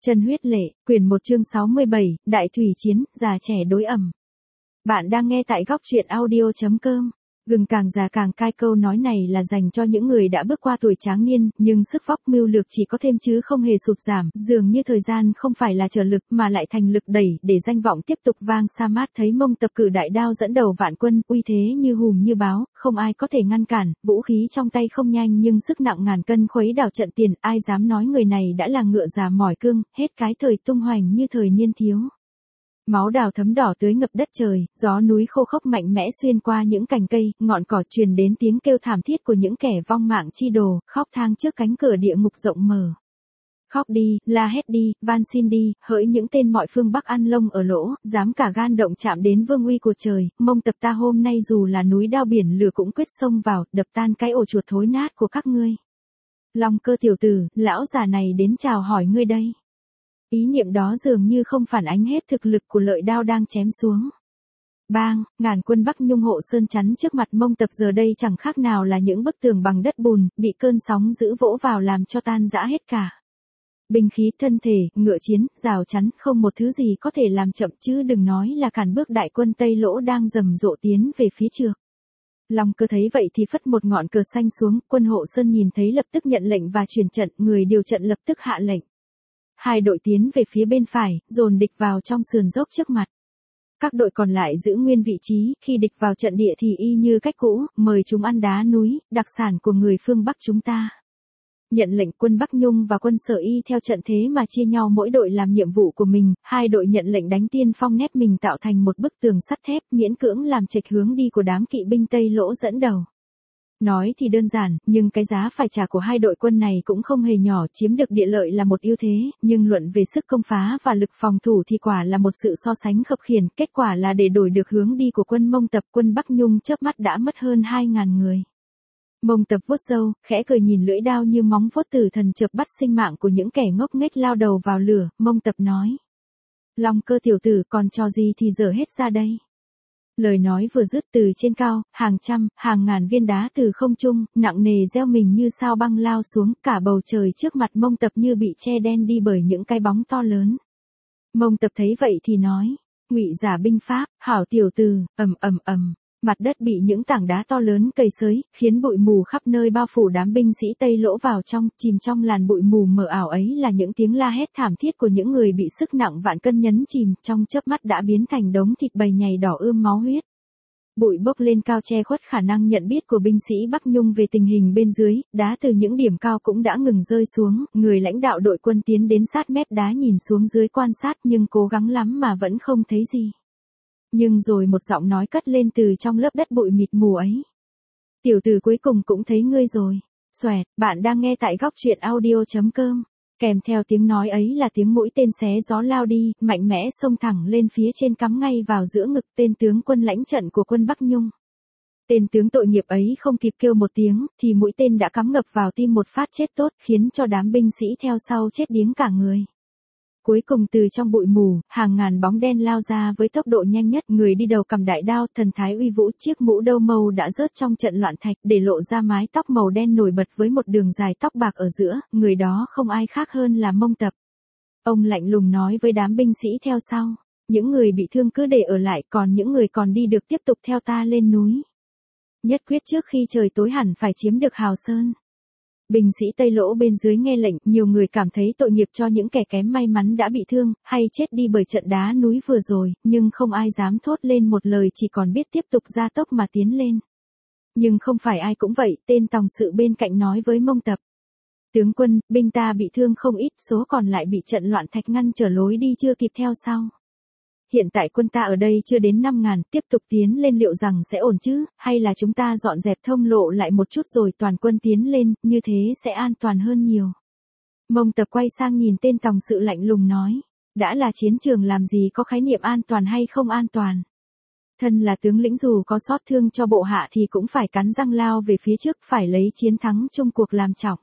Chân huyết lệ, quyển 1 chương 67, Đại thủy chiến, già trẻ đối ẩm. Bạn đang nghe tại góc truyện audio.com. Gừng càng già càng cay, câu nói này là dành cho những người đã bước qua tuổi tráng niên, nhưng sức vóc mưu lược chỉ có thêm chứ không hề sụt giảm, dường như thời gian không phải là trở lực mà lại thành lực đẩy, để danh vọng tiếp tục vang sa mát. Thấy Mông Tập cử đại đao dẫn đầu vạn quân, uy thế như hùm như báo, không ai có thể ngăn cản, vũ khí trong tay không nhanh nhưng sức nặng ngàn cân khuấy đảo trận tiền, ai dám nói người này đã là ngựa già mỏi cương, hết cái thời tung hoành như thời niên thiếu. Máu đào thấm đỏ tưới ngập đất trời, gió núi khô khốc mạnh mẽ xuyên qua những cành cây, ngọn cỏ truyền đến tiếng kêu thảm thiết của những kẻ vong mạng chi đồ, khóc than trước cánh cửa địa ngục rộng mở. Khóc đi, la hét đi, van xin đi, hỡi những tên mọi phương Bắc ăn lông ở lỗ, dám cả gan động chạm đến vương uy của trời, Mông Tập ta hôm nay dù là núi đao biển lửa cũng quyết xông vào, đập tan cái ổ chuột thối nát của các ngươi. Long Cơ tiểu tử, lão già này đến chào hỏi ngươi đây. Ý niệm đó dường như không phản ánh hết thực lực của lợi đao đang chém xuống. Bang, ngàn quân Bắc Nhung hộ sơn chắn trước mặt Mông Tập giờ đây chẳng khác nào là những bức tường bằng đất bùn, bị cơn sóng dữ vỗ vào làm cho tan rã hết cả. Binh khí, thân thể, ngựa chiến, rào chắn, không một thứ gì có thể làm chậm, chứ đừng nói là cản bước đại quân Tây Lỗ đang rầm rộ tiến về phía trước. Long Cơ thấy vậy thì phất một ngọn cờ xanh xuống, quân hộ sơn nhìn thấy lập tức nhận lệnh và truyền trận, người điều trận lập tức hạ lệnh. Hai đội tiến về phía bên phải, dồn địch vào trong sườn dốc trước mặt. Các đội còn lại giữ nguyên vị trí, khi địch vào trận địa thì y như cách cũ, mời chúng ăn đá núi, đặc sản của người phương Bắc chúng ta. Nhận lệnh, quân Bắc Nhung và quân Sở Y theo trận thế mà chia nhau mỗi đội làm nhiệm vụ của mình, hai đội nhận lệnh đánh tiên phong nép mình tạo thành một bức tường sắt thép, miễn cưỡng làm chệch hướng đi của đám kỵ binh Tây Lỗ dẫn đầu. Nói thì đơn giản, nhưng cái giá phải trả của hai đội quân này cũng không hề nhỏ, chiếm được địa lợi là một ưu thế, nhưng luận về sức công phá và lực phòng thủ thì quả là một sự so sánh khập khiển, kết quả là để đổi được hướng đi của quân Mông Tập, quân Bắc Nhung chớp mắt đã mất hơn 2.000 người. Mông Tập vuốt râu, khẽ cười nhìn lưỡi đao như móng vuốt tử thần chợp bắt sinh mạng của những kẻ ngốc nghếch lao đầu vào lửa, Mông Tập nói. Long Cơ tiểu tử, còn trò gì thì dở hết ra đây. Lời nói vừa dứt, từ trên cao, hàng trăm, hàng ngàn viên đá từ không trung, nặng nề gieo mình như sao băng lao xuống, cả bầu trời trước mặt Mông Tập như bị che đen đi bởi những cái bóng to lớn. Mông Tập thấy vậy thì nói, ngụy giả binh pháp, hảo tiểu tử, ầm ầm ầm. Mặt đất bị những tảng đá to lớn cầy xới, khiến bụi mù khắp nơi bao phủ đám binh sĩ Tây Lỗ vào trong, chìm trong làn bụi mù mờ ảo ấy là những tiếng la hét thảm thiết của những người bị sức nặng vạn cân nhấn chìm, trong chớp mắt đã biến thành đống thịt bầy nhầy đỏ ươm máu huyết. Bụi bốc lên cao che khuất khả năng nhận biết của binh sĩ Bắc Nhung về tình hình bên dưới, đá từ những điểm cao cũng đã ngừng rơi xuống, người lãnh đạo đội quân tiến đến sát mép đá nhìn xuống dưới quan sát nhưng cố gắng lắm mà vẫn không thấy gì. Nhưng rồi một giọng nói cất lên từ trong lớp đất bụi mịt mù ấy. Tiểu tử cuối cùng cũng thấy ngươi rồi. Xoẹt, bạn đang nghe tại góc truyện audio.com. Kèm theo tiếng nói ấy là tiếng mũi tên xé gió lao đi, mạnh mẽ xông thẳng lên phía trên cắm ngay vào giữa ngực tên tướng quân lãnh trận của quân Bắc Nhung. Tên tướng tội nghiệp ấy không kịp kêu một tiếng, thì mũi tên đã cắm ngập vào tim một phát chết tốt, khiến cho đám binh sĩ theo sau chết điếng cả người. Cuối cùng từ trong bụi mù, hàng ngàn bóng đen lao ra với tốc độ nhanh nhất, người đi đầu cầm đại đao, thần thái uy vũ, chiếc mũ đâu màu đã rớt trong trận loạn thạch, để lộ ra mái tóc màu đen nổi bật với một đường dài tóc bạc ở giữa, người đó không ai khác hơn là Mông Tập. Ông lạnh lùng nói với đám binh sĩ theo sau, những người bị thương cứ để ở lại, còn những người còn đi được tiếp tục theo ta lên núi. Nhất quyết trước khi trời tối hẳn phải chiếm được Hào Sơn. Binh sĩ Tây Lỗ bên dưới nghe lệnh, nhiều người cảm thấy tội nghiệp cho những kẻ kém may mắn đã bị thương, hay chết đi bởi trận đá núi vừa rồi, nhưng không ai dám thốt lên một lời, chỉ còn biết tiếp tục gia tốc mà tiến lên. Nhưng không phải ai cũng vậy, tên tòng sự bên cạnh nói với Mông Tập. Tướng quân, binh ta bị thương không ít, số còn lại bị trận loạn thạch ngăn trở lối đi chưa kịp theo sau. Hiện tại quân ta ở đây chưa đến 5.000, tiếp tục tiến lên liệu rằng sẽ ổn chứ, hay là chúng ta dọn dẹp thông lộ lại một chút rồi toàn quân tiến lên, như thế sẽ an toàn hơn nhiều. Mông Tập quay sang nhìn tên tòng sự lạnh lùng nói, đã là chiến trường làm gì có khái niệm an toàn hay không an toàn. Thân là tướng lĩnh dù có xót thương cho bộ hạ thì cũng phải cắn răng lao về phía trước, phải lấy chiến thắng chung cuộc làm trọng.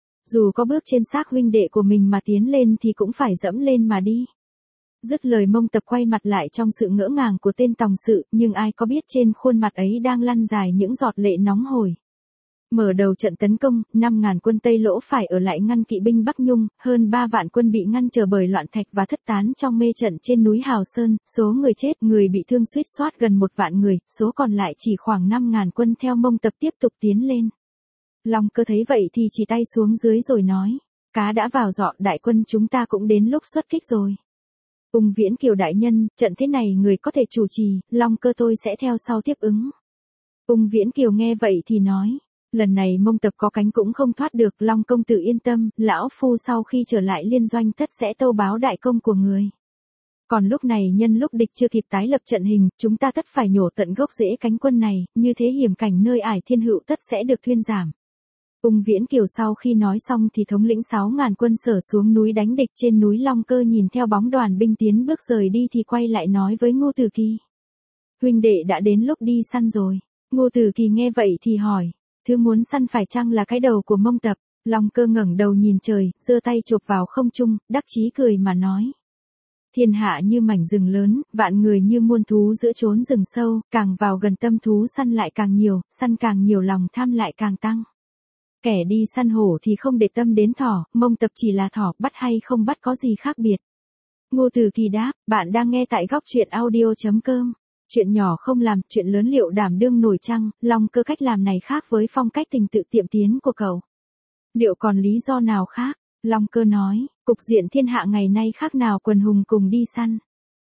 Dù có bước trên xác huynh đệ của mình mà tiến lên thì cũng phải dẫm lên mà đi. Dứt lời Mông Tập quay mặt lại trong sự ngỡ ngàng của tên tòng sự, nhưng ai có biết trên khuôn mặt ấy đang lăn dài những giọt lệ nóng hổi. Mở đầu trận tấn công, 5.000 quân Tây Lỗ phải ở lại ngăn kỵ binh Bắc Nhung, hơn 3 vạn quân bị ngăn trở bởi loạn thạch và thất tán trong mê trận trên núi Hào Sơn, số người chết, người bị thương suýt soát gần 1 vạn người, số còn lại chỉ khoảng 5.000 quân theo Mông Tập tiếp tục tiến lên. Long Cơ thấy vậy thì chỉ tay xuống dưới rồi nói, cá đã vào giỏ, đại quân chúng ta cũng đến lúc xuất kích rồi. Ung Viễn Kiều đại nhân, trận thế này người có thể chủ trì, Long Cơ tôi sẽ theo sau tiếp ứng. Ung Viễn Kiều nghe vậy thì nói, lần này Mông Tập có cánh cũng không thoát được, Long công tử yên tâm, lão phu sau khi trở lại liên doanh tất sẽ tâu báo đại công của người. Còn lúc này nhân lúc địch chưa kịp tái lập trận hình, chúng ta tất phải nhổ tận gốc rễ cánh quân này, như thế hiểm cảnh nơi ải Thiên Hữu tất sẽ được thuyên giảm. Ung Viễn Kiều sau khi nói xong thì thống lĩnh 6.000 quân Sở xuống núi đánh địch. Trên núi Long Cơ nhìn theo bóng đoàn binh tiến bước rời đi thì quay lại nói với Ngô Tử Kỳ, huynh đệ đã đến lúc đi săn rồi. Ngô Tử Kỳ nghe vậy thì hỏi, thứ muốn săn phải chăng là cái đầu của Mông Tập? Long Cơ ngẩng đầu nhìn trời, giơ tay chộp vào không trung, đắc chí cười mà nói, thiên hạ như mảnh rừng lớn, vạn người như muôn thú giữa chốn rừng sâu, càng vào gần tâm thú săn lại càng nhiều, săn càng nhiều lòng tham lại càng tăng. Kẻ đi săn hổ thì không để tâm đến thỏ, Mông Tập chỉ là thỏ, bắt hay không bắt có gì khác biệt. Ngô Tử Kỳ đáp, bạn đang nghe tại góc truyện audio.com. Chuyện nhỏ không làm, chuyện lớn liệu đảm đương nổi chăng? Long Cơ cách làm này khác với phong cách tình tự tiệm tiến của cậu. Liệu còn lý do nào khác? Long Cơ nói, cục diện thiên hạ ngày nay khác nào quần hùng cùng đi săn.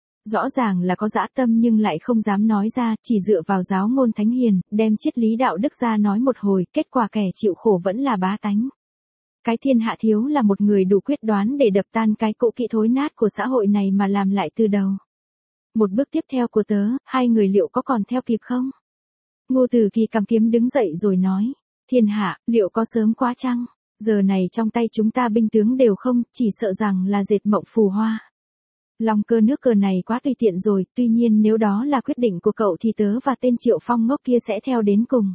Rõ ràng là có dã tâm nhưng lại không dám nói ra, chỉ dựa vào giáo ngôn thánh hiền, đem triết lý đạo đức ra nói một hồi, kết quả kẻ chịu khổ vẫn là bá tánh. Cái thiên hạ thiếu là một người đủ quyết đoán để đập tan cái cũ kỹ thối nát của xã hội này mà làm lại từ đầu. Một bước tiếp theo của tớ, hai người liệu có còn theo kịp không? Ngô Tử Kỳ cầm kiếm đứng dậy rồi nói, thiên hạ, liệu có sớm quá chăng? Giờ này trong tay chúng ta binh tướng đều không, chỉ sợ rằng là dệt mộng phù hoa. Long Cơ nước cờ này quá tùy tiện rồi, tuy nhiên nếu đó là quyết định của cậu thì tớ và tên Triệu Phong ngốc kia sẽ theo đến cùng.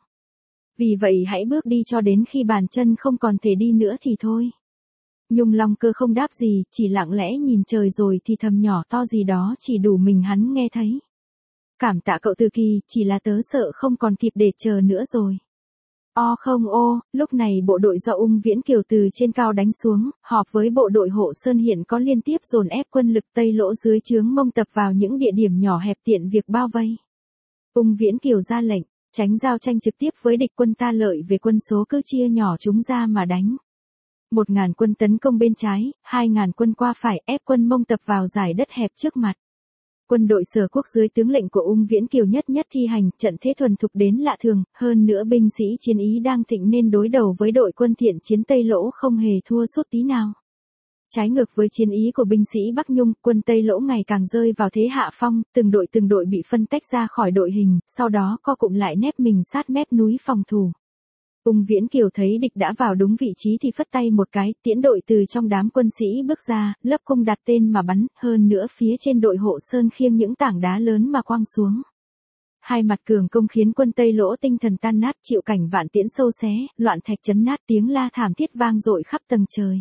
Vì vậy hãy bước đi cho đến khi bàn chân không còn thể đi nữa thì thôi. Nhung Long Cơ không đáp gì, chỉ lặng lẽ nhìn trời rồi thì thầm nhỏ to gì đó chỉ đủ mình hắn nghe thấy. Cảm tạ cậu Tử Kỳ, chỉ là tớ sợ không còn kịp để chờ nữa rồi. Không lúc này bộ đội do Ung Viễn Kiều từ trên cao đánh xuống, họp với bộ đội Hộ Sơn hiện có liên tiếp dồn ép quân lực Tây Lỗ dưới trướng Mông Tập vào những địa điểm nhỏ hẹp tiện việc bao vây. Ung Viễn Kiều ra lệnh, tránh giao tranh trực tiếp với địch quân ta lợi về quân số cứ chia nhỏ chúng ra mà đánh. 1.000 quân tấn công bên trái, 2.000 quân qua phải ép quân Mông Tập vào dải đất hẹp trước mặt. Quân đội Sở Quốc dưới tướng lệnh của Ung Viễn Kiều nhất thi hành, trận thế thuần thục đến lạ thường, hơn nữa binh sĩ chiến ý đang thịnh nên đối đầu với đội quân thiện chiến Tây Lỗ không hề thua sút tí nào. Trái ngược với chiến ý của binh sĩ Bắc Nhung, quân Tây Lỗ ngày càng rơi vào thế hạ phong, từng đội bị phân tách ra khỏi đội hình, sau đó co cụm lại nép mình sát mép núi phòng thủ. Ung Viễn Kiều thấy địch đã vào đúng vị trí thì phất tay một cái, tiễn đội từ trong đám quân sĩ bước ra, lấp cung đặt tên mà bắn, hơn nữa phía trên đội Hộ Sơn khiêng những tảng đá lớn mà quăng xuống. Hai mặt cường công khiến quân Tây Lỗ tinh thần tan nát, chịu cảnh vạn tiễn sâu xé, loạn thạch chấn nát, tiếng la thảm thiết vang dội khắp tầng trời.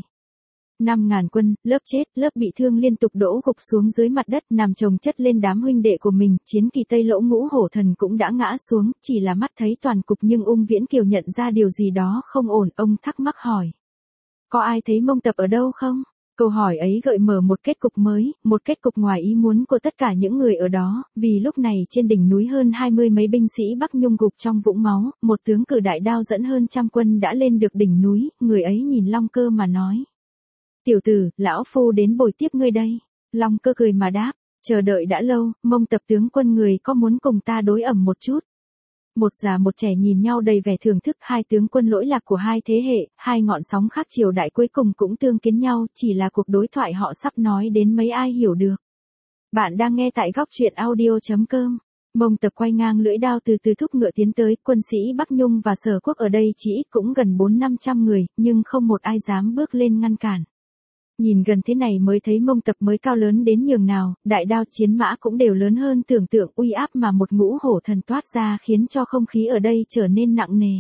5.000 quân, lớp chết, lớp bị thương liên tục đổ gục xuống dưới mặt đất nằm chồng chất lên đám huynh đệ của mình, chiến kỳ Tây Lỗ Ngũ Hổ Thần cũng đã ngã xuống, chỉ là mắt thấy toàn cục nhưng Ung Viễn Kiều nhận ra điều gì đó không ổn, ông thắc mắc hỏi. Có ai thấy Mông Tập ở đâu không? Câu hỏi ấy gợi mở một kết cục mới, một kết cục ngoài ý muốn của tất cả những người ở đó, vì lúc này trên đỉnh núi hơn 20 mấy binh sĩ Bắc Nhung gục trong vũng máu, một tướng cử đại đao dẫn hơn trăm quân đã lên được đỉnh núi, người ấy nhìn Long Cơ mà nói. Tiểu tử, lão phu đến bồi tiếp ngươi đây. Long Cơ cười mà đáp, chờ đợi đã lâu, Mông Tập tướng quân người có muốn cùng ta đối ẩm một chút. Một già một trẻ nhìn nhau đầy vẻ thưởng thức, hai tướng quân lỗi lạc của hai thế hệ, hai ngọn sóng khác triều đại cuối cùng cũng tương kiến nhau, chỉ là cuộc đối thoại họ sắp nói đến mấy ai hiểu được. Bạn đang nghe tại góc truyện audio.com. Mông Tập quay ngang lưỡi đao từ từ thúc ngựa tiến tới, quân sĩ Bắc Nhung và Sở Quốc ở đây chỉ ít cũng gần 400-500 người, nhưng không một ai dám bước lên ngăn cản. Nhìn gần thế này mới thấy Mông Tập mới cao lớn đến nhường nào, đại đao chiến mã cũng đều lớn hơn tưởng tượng, uy áp mà một Ngũ Hổ Thần toát ra khiến cho không khí ở đây trở nên nặng nề.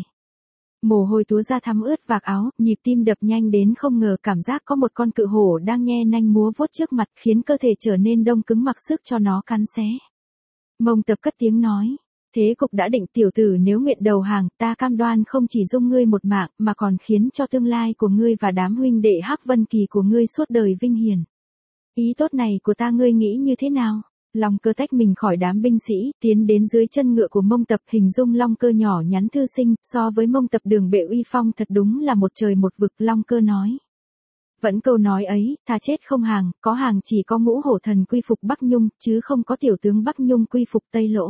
Mồ hôi túa ra thấm ướt vạt áo, nhịp tim đập nhanh đến không ngờ, cảm giác có một con cự hổ đang nhe nanh múa vuốt trước mặt khiến cơ thể trở nên đông cứng mặc sức cho nó cắn xé. Mông Tập cất tiếng nói, Thế cục đã định, tiểu tử nếu nguyện đầu hàng, ta cam đoan không chỉ dung ngươi một mạng, mà còn khiến cho tương lai của ngươi và đám huynh đệ Hắc Vân Kỳ của ngươi suốt đời vinh hiển. Ý tốt này của ta ngươi nghĩ như thế nào? Long Cơ tách mình khỏi đám binh sĩ, tiến đến dưới chân ngựa của Mông Tập, hình dung Long Cơ nhỏ nhắn thư sinh, so với Mông Tập Đường Bệ uy phong thật đúng là một trời một vực. Long Cơ nói. Vẫn câu nói ấy, thà chết không hàng, có hàng chỉ có Ngũ Hổ Thần quy phục Bắc Nhung, chứ không có tiểu tướng Bắc Nhung quy phục Tây Lỗ.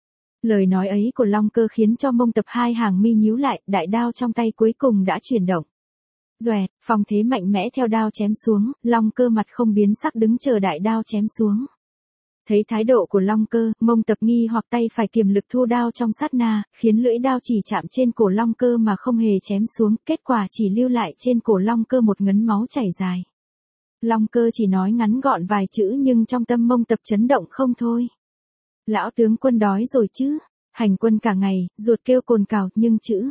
Lời nói ấy của Long Cơ khiến cho Mông Tập hai hàng mi nhíu lại, đại đao trong tay cuối cùng đã chuyển động. Doẹt, phong thế mạnh mẽ theo đao chém xuống, Long Cơ mặt không biến sắc đứng chờ đại đao chém xuống. Thấy thái độ của Long Cơ, Mông Tập nghi hoặc tay phải kiềm lực thu đao trong sát na, khiến lưỡi đao chỉ chạm trên cổ Long Cơ mà không hề chém xuống, kết quả chỉ lưu lại trên cổ Long Cơ một ngấn máu chảy dài. Long Cơ chỉ nói ngắn gọn vài chữ nhưng trong tâm Mông Tập chấn động không thôi. Lão tướng quân đói rồi chứ? Hành quân cả ngày, ruột kêu cồn cào, nhưng chữ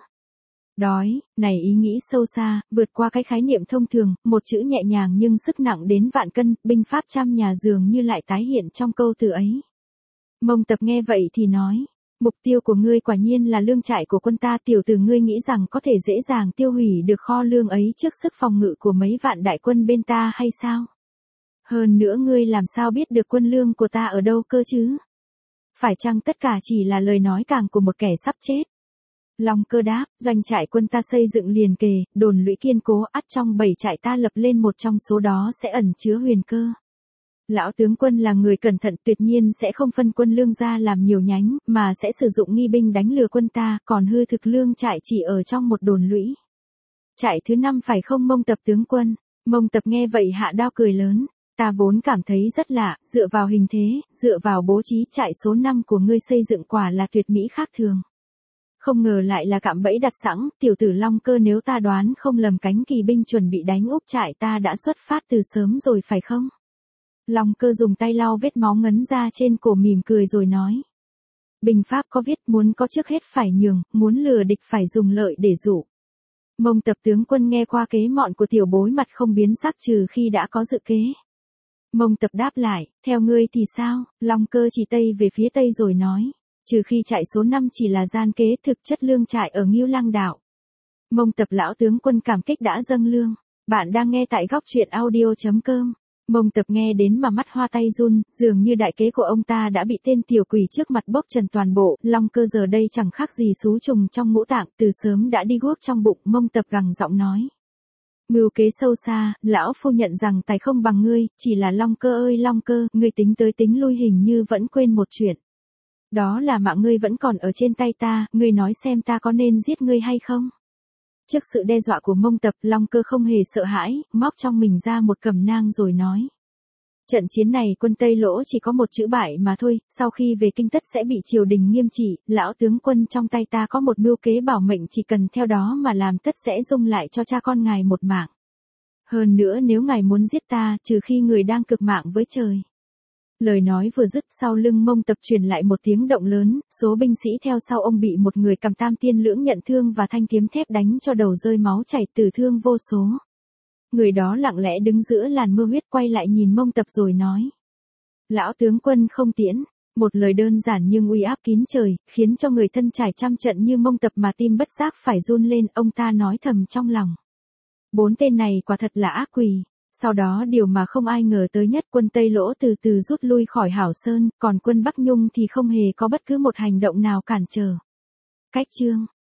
đói, này ý nghĩ sâu xa, vượt qua cái khái niệm thông thường, một chữ nhẹ nhàng nhưng sức nặng đến vạn cân, binh pháp trăm nhà dường như lại tái hiện trong câu từ ấy. Mông Tập nghe vậy thì nói, mục tiêu của ngươi quả nhiên là lương trại của quân ta, tiểu tử ngươi nghĩ rằng có thể dễ dàng tiêu hủy được kho lương ấy trước sức phòng ngự của mấy vạn đại quân bên ta hay sao? Hơn nữa ngươi làm sao biết được quân lương của ta ở đâu cơ chứ? Phải chăng tất cả chỉ là lời nói càng của một kẻ sắp chết? Long Cơ đáp, doanh trại quân ta xây dựng liền kề, đồn lũy kiên cố, ắt trong 7 trại ta lập lên một trong số đó sẽ ẩn chứa huyền cơ. Lão tướng quân là người cẩn thận, tuyệt nhiên sẽ không phân quân lương ra làm nhiều nhánh, mà sẽ sử dụng nghi binh đánh lừa quân ta, còn hư thực lương trại chỉ ở trong một đồn lũy. Trại thứ 5 phải không Mông Tập tướng quân? Mông Tập nghe vậy hạ đao cười lớn. Ta vốn cảm thấy rất lạ, dựa vào hình thế, dựa vào bố trí trại số 5 của ngươi xây dựng quả là tuyệt mỹ khác thường. Không ngờ lại là cạm bẫy đặt sẵn, tiểu tử Long Cơ, nếu ta đoán không lầm cánh kỳ binh chuẩn bị đánh úp trại ta đã xuất phát từ sớm rồi phải không? Long Cơ dùng tay lau vết máu ngấn ra trên cổ mỉm cười rồi nói. Binh pháp có viết muốn có trước hết phải nhường, muốn lừa địch phải dùng lợi để dụ. Mông Tập tướng quân nghe qua kế mọn của tiểu bối mặt không biến sắc trừ khi đã có dự kế. Mông Tập đáp lại, theo ngươi thì sao? Long Cơ chỉ tay về phía tây rồi nói, trừ khi trại số 5 chỉ là gian kế, thực chất lương trại ở Ngưu Lăng đảo. Mông Tập lão tướng quân cảm kích đã dâng lương. Bạn đang nghe tại góc truyện audio.com. Mông Tập nghe đến mà mắt hoa tay run, dường như đại kế của ông ta đã bị tên tiểu quỷ trước mặt bốc trần toàn bộ. Long Cơ giờ đây chẳng khác gì xú trùng trong ngũ tạng, từ sớm đã đi guốc trong bụng. Mông Tập gằn giọng nói. Mưu kế sâu xa, lão phu nhận rằng tài không bằng ngươi, chỉ là Long Cơ ơi Long Cơ, ngươi tính tới tính lui hình như vẫn quên một chuyện. Đó là mạng ngươi vẫn còn ở trên tay ta, ngươi nói xem ta có nên giết ngươi hay không? Trước sự đe dọa của Mông Tập, Long Cơ không hề sợ hãi, móc trong mình ra một cẩm nang rồi nói. Trận chiến này quân Tây Lỗ chỉ có một chữ bại mà thôi, sau khi về kinh tất sẽ bị triều đình nghiêm trị, lão tướng quân trong tay ta có một mưu kế bảo mệnh, chỉ cần theo đó mà làm tất sẽ dung lại cho cha con ngài một mạng. Hơn nữa nếu ngài muốn giết ta, trừ khi người đang cực mạng với trời. Lời nói vừa dứt, sau lưng Mông Tập truyền lại một tiếng động lớn, số binh sĩ theo sau ông bị một người cầm tam tiên lưỡng nhận thương và thanh kiếm thép đánh cho đầu rơi máu chảy, tử thương vô số. Người đó lặng lẽ đứng giữa làn mưa huyết quay lại nhìn Mông Tập rồi nói. Lão tướng quân không tiễn, một lời đơn giản nhưng uy áp kín trời, khiến cho người thân trải trăm trận như Mông Tập mà tim bất giác phải run lên, ông ta nói thầm trong lòng. 4 tên này quả thật là ác quỷ. Sau đó điều mà không ai ngờ tới nhất, quân Tây Lỗ từ từ rút lui khỏi Hảo Sơn, còn quân Bắc Nhung thì không hề có bất cứ một hành động nào cản trở. Cách chương